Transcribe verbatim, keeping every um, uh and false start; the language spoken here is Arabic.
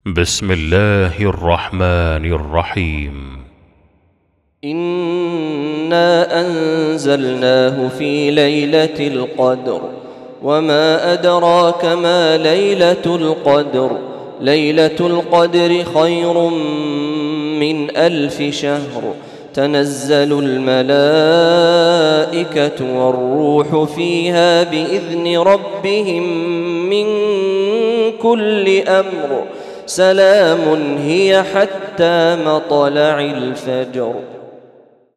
بسم الله الرحمن الرحيم. إنا أنزلناه في ليلة القدر وما أدراك ما ليلة القدر ليلة القدر خير من ألف شهر تنزل الملائكة والروح فيها بإذن ربهم من كل أمر سلام هي حتى مطلع الفجر.